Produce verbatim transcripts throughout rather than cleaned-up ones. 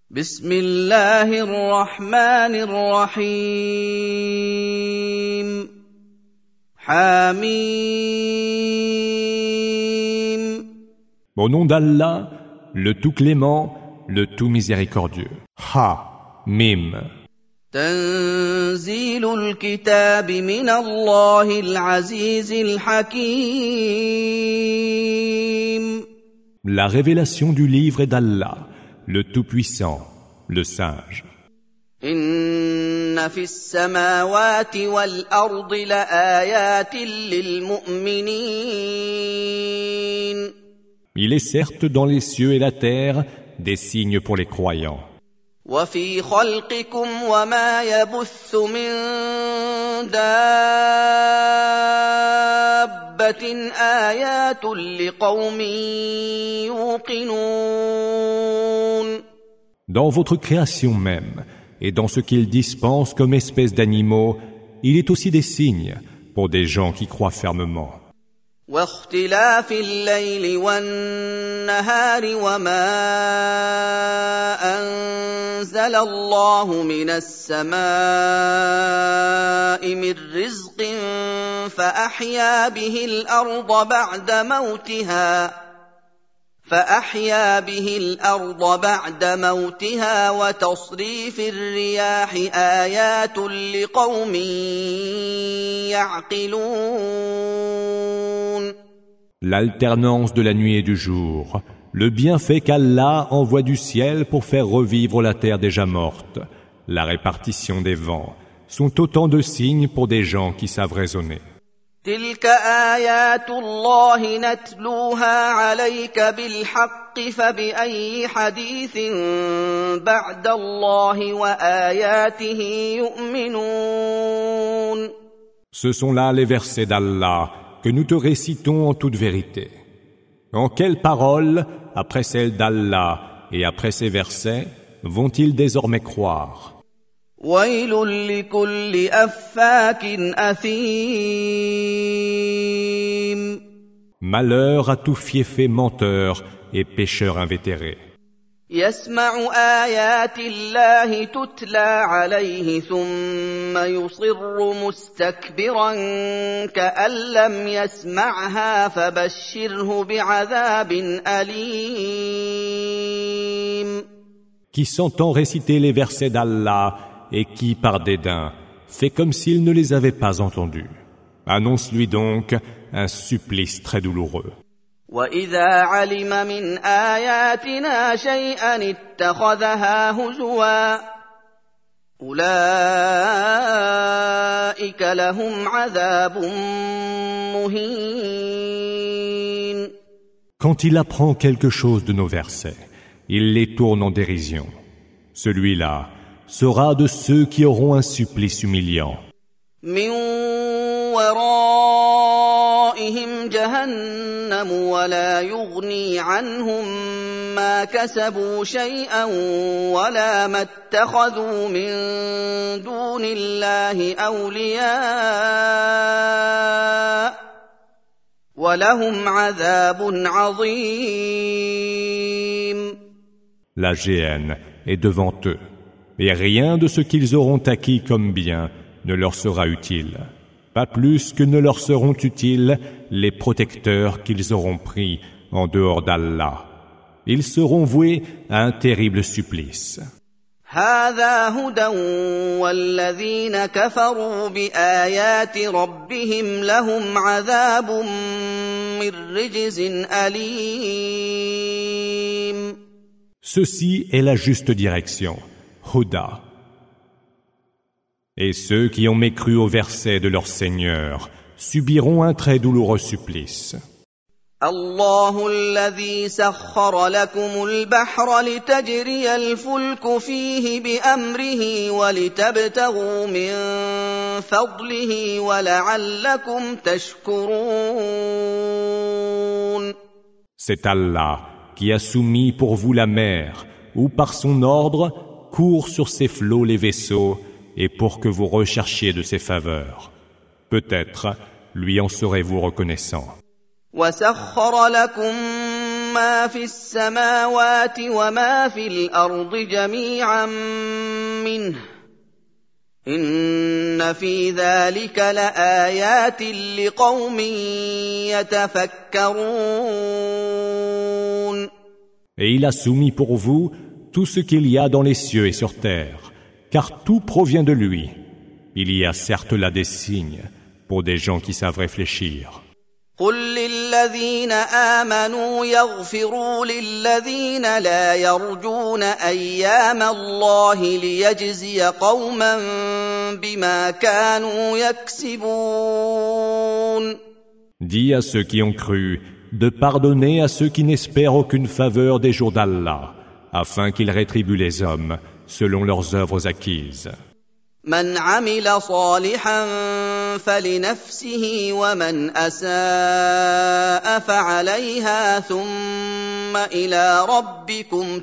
بسم الله الرحمن الرحيم حميم Au nom d'Allah, le tout clément, le tout miséricordieux. Ha, Mim. تنزيل الكتاب من الله العزيز الحكيم La révélation du livre est d'Allah, le Tout-Puissant, le Sage. إن في السماوات والأرض لآيات للمؤمنين Il est certes dans les cieux et la terre des signes pour les croyants. وفي خلقكم وما يبث من دابة آيات لقوم يوقنون Dans votre création même, et dans ce qu'il dispense comme espèce d'animaux, il est aussi des signes pour des gens qui croient fermement. واختلاف الليل والنهار وما أنزل الله من السماء من رزق فأحيا به الأرض بعد موتها فأحيا به الأرض بعد موتها وتصريف الرياح آيات لقوم يعقلون L'alternance de la nuit et du jour, le bienfait qu'Allah envoie du ciel pour faire revivre la terre déjà morte, la répartition des vents, sont autant de signes pour des gens qui savent raisonner. تلك آيات الله نتلوها عليك بالحق فبأي حديث بعد الله وآياته يؤمنون Ce sont là les versets d'Allah que nous te récitons en toute vérité. En quelles paroles, après celles d'Allah et après ces versets, vont-ils désormais croire? ويل لكل أفاك أثيم Malheur à tout fiefé menteur et pécheur invétéré. يسمع آيات الله تتلى عليه ثم يصر مستكبرا كأن لم يسمعها فبشره بعذاب أليم Qui s'entend réciter les versets d'Allah et qui, par dédain, fait comme s'il ne les avait pas entendus. Annonce-lui donc un supplice très douloureux. وَإِذَا عَلِمَ مِنْ آيَاتِنَا شَيْئًا اتَّخَذَهَا هُزُوًا أُولَئِكَ لَهُمْ عَذَابٌ مُهِينٌ Quand il apprend quelque chose de nos versets, il les tourne en dérision. Celui-là sera de ceux qui auront un supplice humiliant. مِنْ وَرَائِهِمْ جَهَنَّمُ وَلَا يُغْنِي عَنْهُمْ مَا كَسَبُوا شَيْئًا وَلَا مَا اتَّخَذُوا مِنْ دُونِ اللَّهِ أَوْلِيَاءَ وَلَهُمْ عَذَابٌ عَظِيمٌ La géhenne est devant eux, et rien de ce qu'ils auront acquis comme bien ne leur sera utile, pas plus que ne leur seront utiles les protecteurs qu'ils auront pris en dehors d'Allah. Ils seront voués à un terrible supplice. هذا هدى والذين كفروا بآيات ربهم لهم عذاب من رجز أليم Ceci est la juste direction, Huda. Et ceux qui ont mécru au verset de leur Seigneur subiront un très douloureux supplice. الله الذي سخر لكم البحر لتجري الفلك فيه بأمره ولتبتغوا من فضله ولعلكم تشكرون C'est Allah qui a soumis pour vous la mer, où par son ordre courent sur ses flots les vaisseaux, et pour que vous recherchiez de ses faveurs. Peut-être lui en serez-vous reconnaissant. وسخر لكم ما في السماوات وما في الأرض جميعا منه إن في ذلك لآيات لقوم يتفكرون. Et il a soumis pour vous tout ce qu'il y a dans les cieux et sur terre, car tout provient de lui. Il y a certes là des signes pour des gens qui savent réfléchir. قل للذين آمنوا يغفروا للذين لا يرجون أيام الله ليجزي قوما بما كانوا يكسبون. Dis à ceux qui ont cru de pardonner à ceux qui n'espèrent aucune faveur des jours d'Allah, afin qu'il rétribue les hommes selon leurs œuvres acquises. من عمل صالحا فلنفسه ومن أساء فعليها ثم إلى ربكم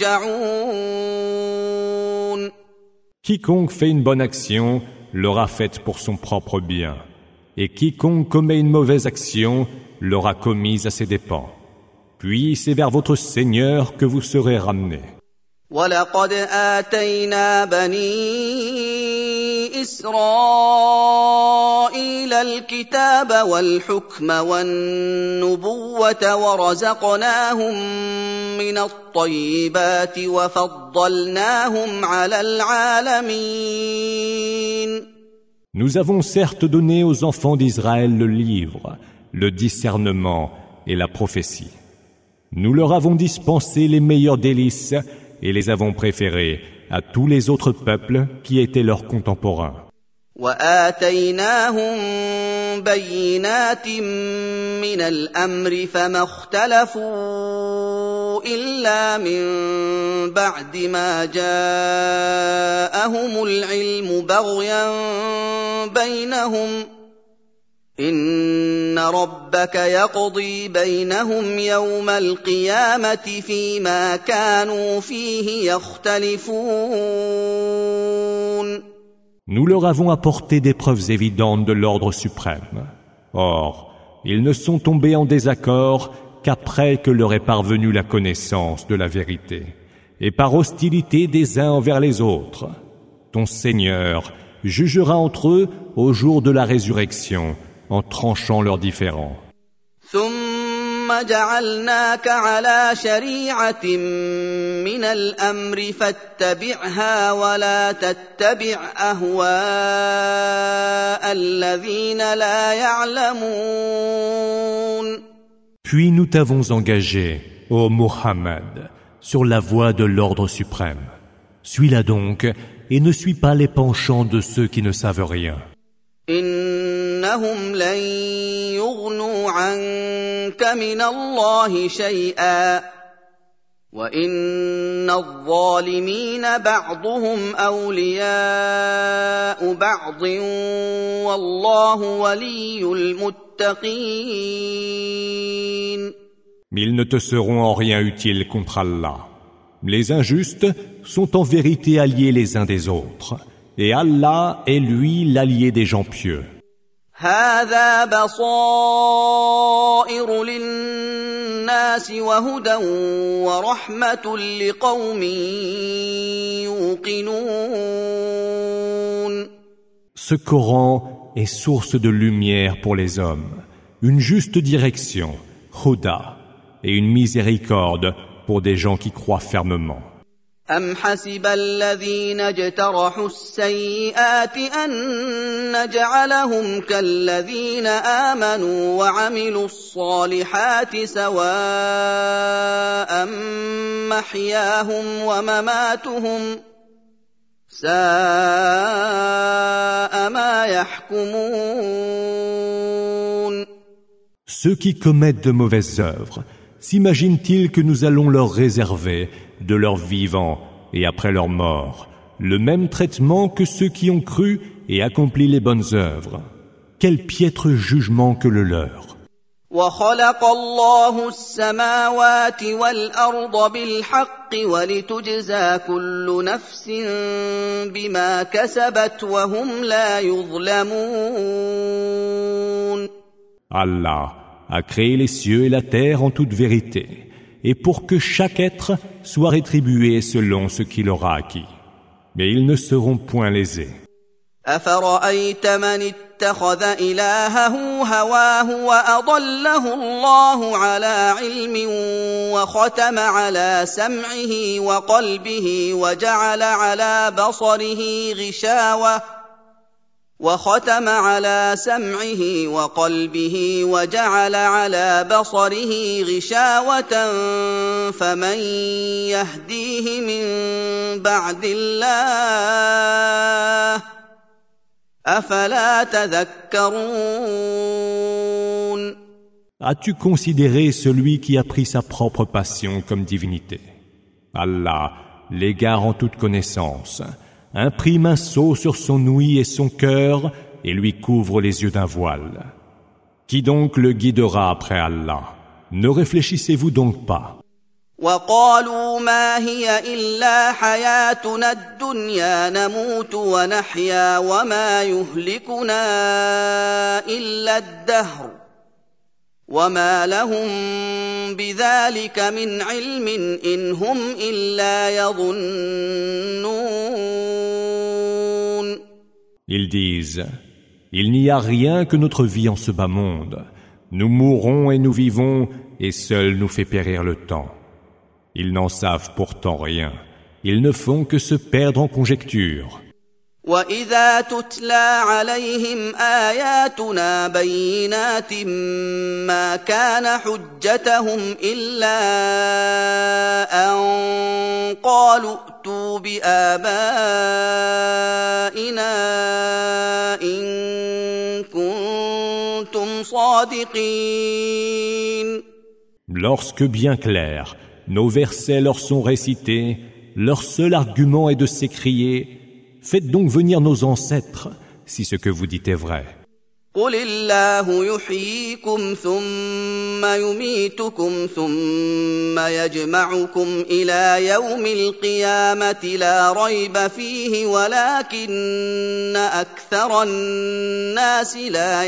ترجعون. Quiconque fait une bonne action l'aura faite pour son propre bien, et quiconque commet une mauvaise action l'aura commise à ses dépens. Puis c'est vers votre Seigneur que vous serez ramenés. وَلَقَدْ آتَيْنَا بَنِي إِسْرَائِيلَ الْكِتَابَ وَالْحُكْمَ وَالنُّبُوَّةَ وَرَزَقْنَاهُم مِّنَ الطَّيِّبَاتِ وَفَضَّلْنَاهُمْ عَلَى الْعَالَمِينَ. Nous avons certes donné aux enfants d'Israël le livre, le discernement et la prophétie. Nous leur avons dispensé les meilleurs délices et les avons préférés à tous les autres peuples qui étaient leurs contemporains. وآتيناهم بينات من الأمر فما اختلفوا إلا من بعد ما جاءهم العلم بغيا بينهم إن ربك يقضي بينهم يوم القيامة فيما كانوا فيه يختلفون. Nous leur avons apporté des preuves évidentes de l'ordre suprême. Or, ils ne sont tombés en désaccord qu'après que leur est parvenue la connaissance de la vérité, et par hostilité des uns envers les autres. Ton Seigneur jugera entre eux au jour de la résurrection, en tranchant leurs différends. ثم جعلناك على شريعة من الأمر فاتبعها ولا تتبع أهواء الذين لا يعلمون. Puis nous t'avons engagé, ô Muhammad, sur la voie de l'ordre suprême. Suis-la donc et ne suis pas les penchants de ceux qui ne savent rien. إنهم لن يغنوا عنك من الله شيئا وإن الظالمين بعضهم أولياء بعض والله ولي المتقين. Mais ils ne te seront en rien utiles contre Allah. Les injustes sont en vérité alliés les uns des autres, et Allah est lui l'allié des gens pieux. هذا بصائر للناس وهدى ورحمة لقوم يوقنون. Ce Coran est source de lumière pour les hommes, une juste direction, Huda, et une miséricorde pour des gens qui croient fermement. أم حسب الذين اجترحوا السيئات أن نجعلهم كالذين آمنوا وعملوا الصالحات سواء محياهم ومماتهم ساء ما يحكمون. Ceux qui commettent de mauvaises œuvres, s'imaginent-ils que nous allons leur réserver, de leur vivant et après leur mort, le même traitement que ceux qui ont cru et accompli les bonnes œuvres? Quel piètre jugement que le leur! وَخَلَقَ اللَّهُ السَّمَاوَاتِ وَالْأَرْضَ بِالْحَقِّ وَلِتُجْزَى كُلُّ نَفْسٍ بِمَا كَسَبَتْ وَهُمْ لَا يُظْلَمُونَ. Allah a créé les cieux et la terre en toute vérité, et pour que chaque être soit rétribué selon ce qu'il aura acquis. Mais ils ne seront point lésés. أفرأيت من اتخذ إلهه هواه وأضله الله على علم وختم على سمعه وقلبه وجعل على بصره غشاوة وختم على سمعه وقلبه وجعل على بصره غشاوة فمن يهديه من بعد الله أفلا تذكرون. As-tu considéré celui qui a pris sa propre passion comme divinité? Allah, l'égare en toute connaissance, imprime un sceau sur son ouïe et son cœur et lui couvre les yeux d'un voile. Qui donc le guidera après Allah? Ne réfléchissez-vous donc pas? وقالوا ما هي إلا حياتنا الدنيا نموت ونحيا وما يهلكنا إلا الدهر وما لهم بذلك من علم إن هم إلا يظنون. Ils disent, il n'y a rien que notre vie en ce bas monde. Nous mourrons et nous vivons, et seul nous fait périr le temps. Ils n'en savent pourtant rien. Ils ne font que se perdre en conjectures. وَإِذَا تُتْلَى عَلَيْهِمْ آيَاتُنَا بَيِّنَاتٍ مَا كَانَ حُجَّتَهُمْ إِلَّا أَن قَالُوا ائْتُوا بِآبَائِنَا إِن كُنتُمْ صَادِقِينَ. Lorsque bien clair, nos versets leur sont récités, leur seul argument est de s'écrier « Faites donc venir nos ancêtres, si ce que vous dites est vrai. » قُلِ اللَّهُ يُحْيِيكُمْ ثُمَّ يُمِيتُكُمْ ثُمَّ يَجْمَعُكُمْ إِلَى يَوْمِ الْقِيَامَةِ لَا رَيْبَ فِيهِ وَلَكِنَّ أَكْثَرَ النَّاسِ لَا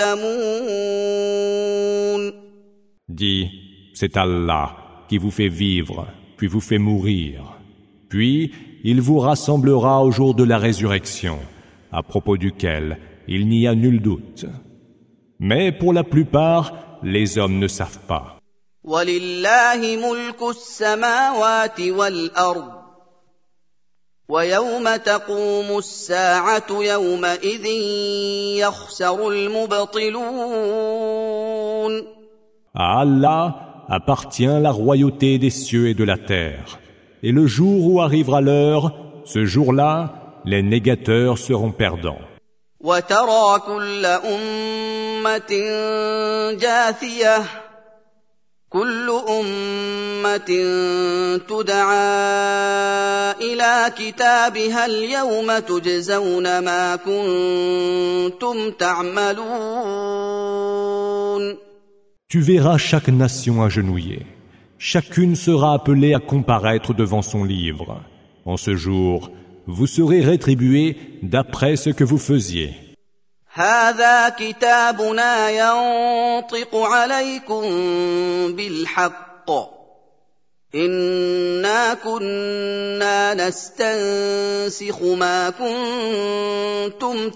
يَعْلَمُونَ. Dis, c'est Allah qui vous fait vivre, puis vous fait mourir. Puis, il vous rassemblera au jour de la résurrection, à propos duquel il n'y a nul doute. Mais pour la plupart, les hommes ne savent pas. وَلِلَّهِ مُلْكُ السَّمَاوَاتِ وَالْأَرْضِ وَيَوْمَ تَقُومُ السَّاعَةُ يَوْمَئِذٍ يَخْسَرُ الْمُبْطِلُونَ. À Allah appartient la royauté des cieux et de la terre. Et le jour où arrivera l'heure, ce jour-là, les négateurs seront perdants. وَتَرَى كُلَّ أُمَّةٍ جَاثِيَةً كُلُّ أُمَّةٍ تُدْعَى إِلَى كِتَابِهَا الْيَوْمَ تُجْزَوْنَ مَا كُنتُمْ تَعْمَلُونَ. Tu verras chaque nation agenouillée. Chacune sera appelée à comparaître devant son livre. En ce jour, vous serez rétribués d'après ce que vous faisiez. هذا كتابنا ينطق عليكم بالحق إنا كنا نستنسخ ما كنتم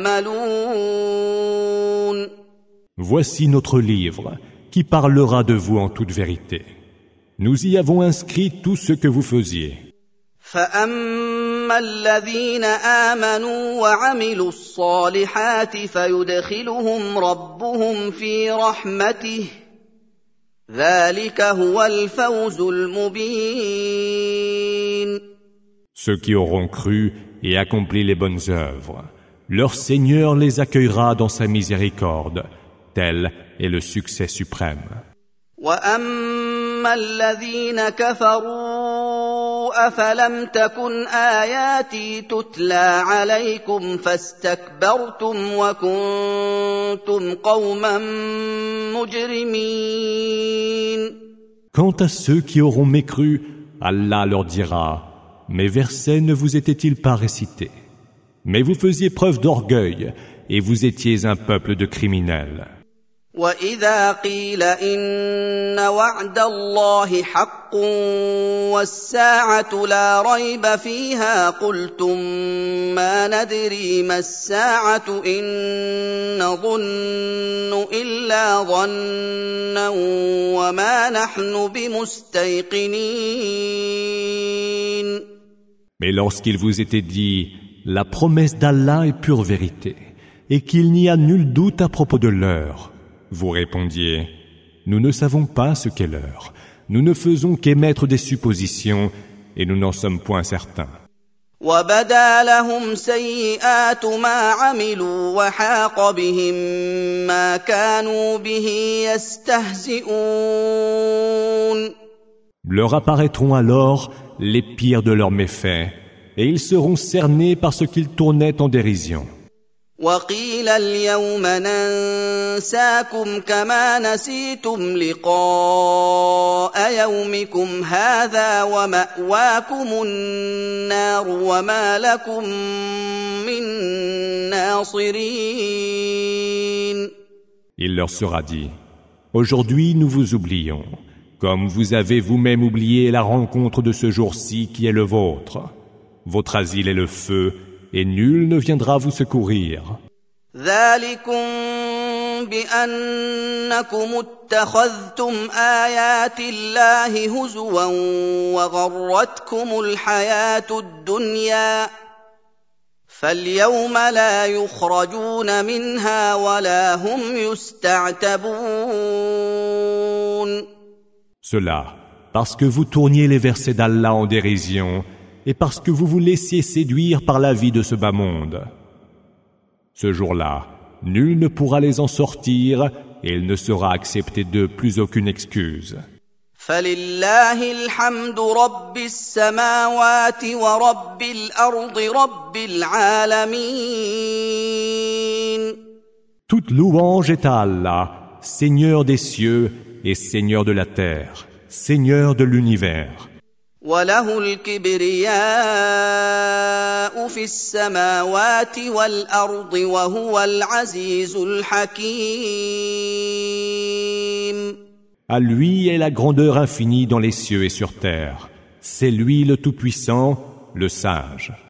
تعملون. Voici notre livre qui parlera de vous en toute vérité. Nous y avons inscrit tout ce que vous faisiez. فَأَمَّا الَّذِينَ آمَنُوا وَعَمِلُوا الصَّالِحَاتِ فَيُدْخِلُهُمْ رَبُّهُمْ فِي رَحْمَتِهِ ذَلِكَ هُوَ الْفَوْزُ الْمُبِينُ. Ceux qui auront cru et accompli les bonnes œuvres, leur Seigneur les accueillera dans sa miséricorde. Tel est le succès suprême. وَأَمَّا الَّذِينَ كَفَرُوا أَفَلَمْ تَكُنْ آيَاتِي تُتْلَى عَلَيْكُمْ فَاسْتَكْبَرْتُمْ وَكُنْتُمْ قَوْمًا مُجْرِمِينَ. Quant à ceux qui auront mécru, Allah leur dira, mes versets ne vous étaient-ils pas récités? Mais vous faisiez preuve d'orgueil et vous étiez un peuple de criminels. وإذا قيل إن وعد الله حق والساعة لا ريب فيها قلتم ما ندري ما الساعة إن نظن إلا ظنا وما نحن بمستيقنين. Mais lorsqu'il vous était dit, la promesse d'Allah est pure vérité, et qu'il n'y a nul doute à propos de l'heure, vous répondiez, nous ne savons pas ce qu'est l'heure, nous ne faisons qu'émettre des suppositions, et nous n'en sommes point certains. وَبَدَا لَهُمْ سَيِّئَاتُ مَا عَمِلُوا وَحَاقَ بِهِم مَّا كَانُوا بِهِ يَسْتَهْزِئُونَ. Leur apparaîtront alors les pires de leurs méfaits, et ils seront cernés par ce qu'ils tournaient en dérision. وَقِيلَ الْيَوْمَ نَنسَاكُمْ كَمَا نَسِيتُمْ لِقَاءَ يَوْمِكُمْ هَٰذَا وَمَأْوَاكُمُ النَّارُ وَمَا لَكُم مِّن نَّاصِرِينَ. Il leur sera dit, aujourd'hui nous vous oublions, comme vous avez vous-même oublié la rencontre de ce jour-ci qui est le vôtre. Votre asile est le feu, et nul ne viendra vous secourir. ذَٰلِكُم بِأَنَّكُمُ اتَّخَذْتُمْ آيَاتِ اللَّهِ هُزُوًا وَغَرَّتْكُمُ الْحَيَاةُ الدُّنْيَا فَالْيَوْمَ لَا يُخْرَجُونَ مِنْهَا وَلَا هُمْ يُسْتَعْتَبُونَ. Cela, parce que vous tourniez les versets d'Allah en dérision, et parce que vous vous laissiez séduire par la vie de ce bas monde. Ce jour-là, nul ne pourra les en sortir, et il ne sera accepté d'eux plus aucune excuse. فَلِلَّهِ الْحَمْدُ رَبِّ السَّمَاوَاتِ وَرَبِّ الْأَرْضِ رَبِّ الْعَالَمِينَ. Toute louange est à Allah, Seigneur des cieux et Seigneur de la terre, Seigneur de l'univers. وَلَهُ الْكِبْرِيَاءُ فِي السَّمَاوَاتِ وَالْأَرْضِ وَهُوَ الْعَزِيزُ الْحَكِيمُ. À lui est la grandeur infinie dans les cieux et sur terre. C'est lui le Tout-Puissant, le Sage.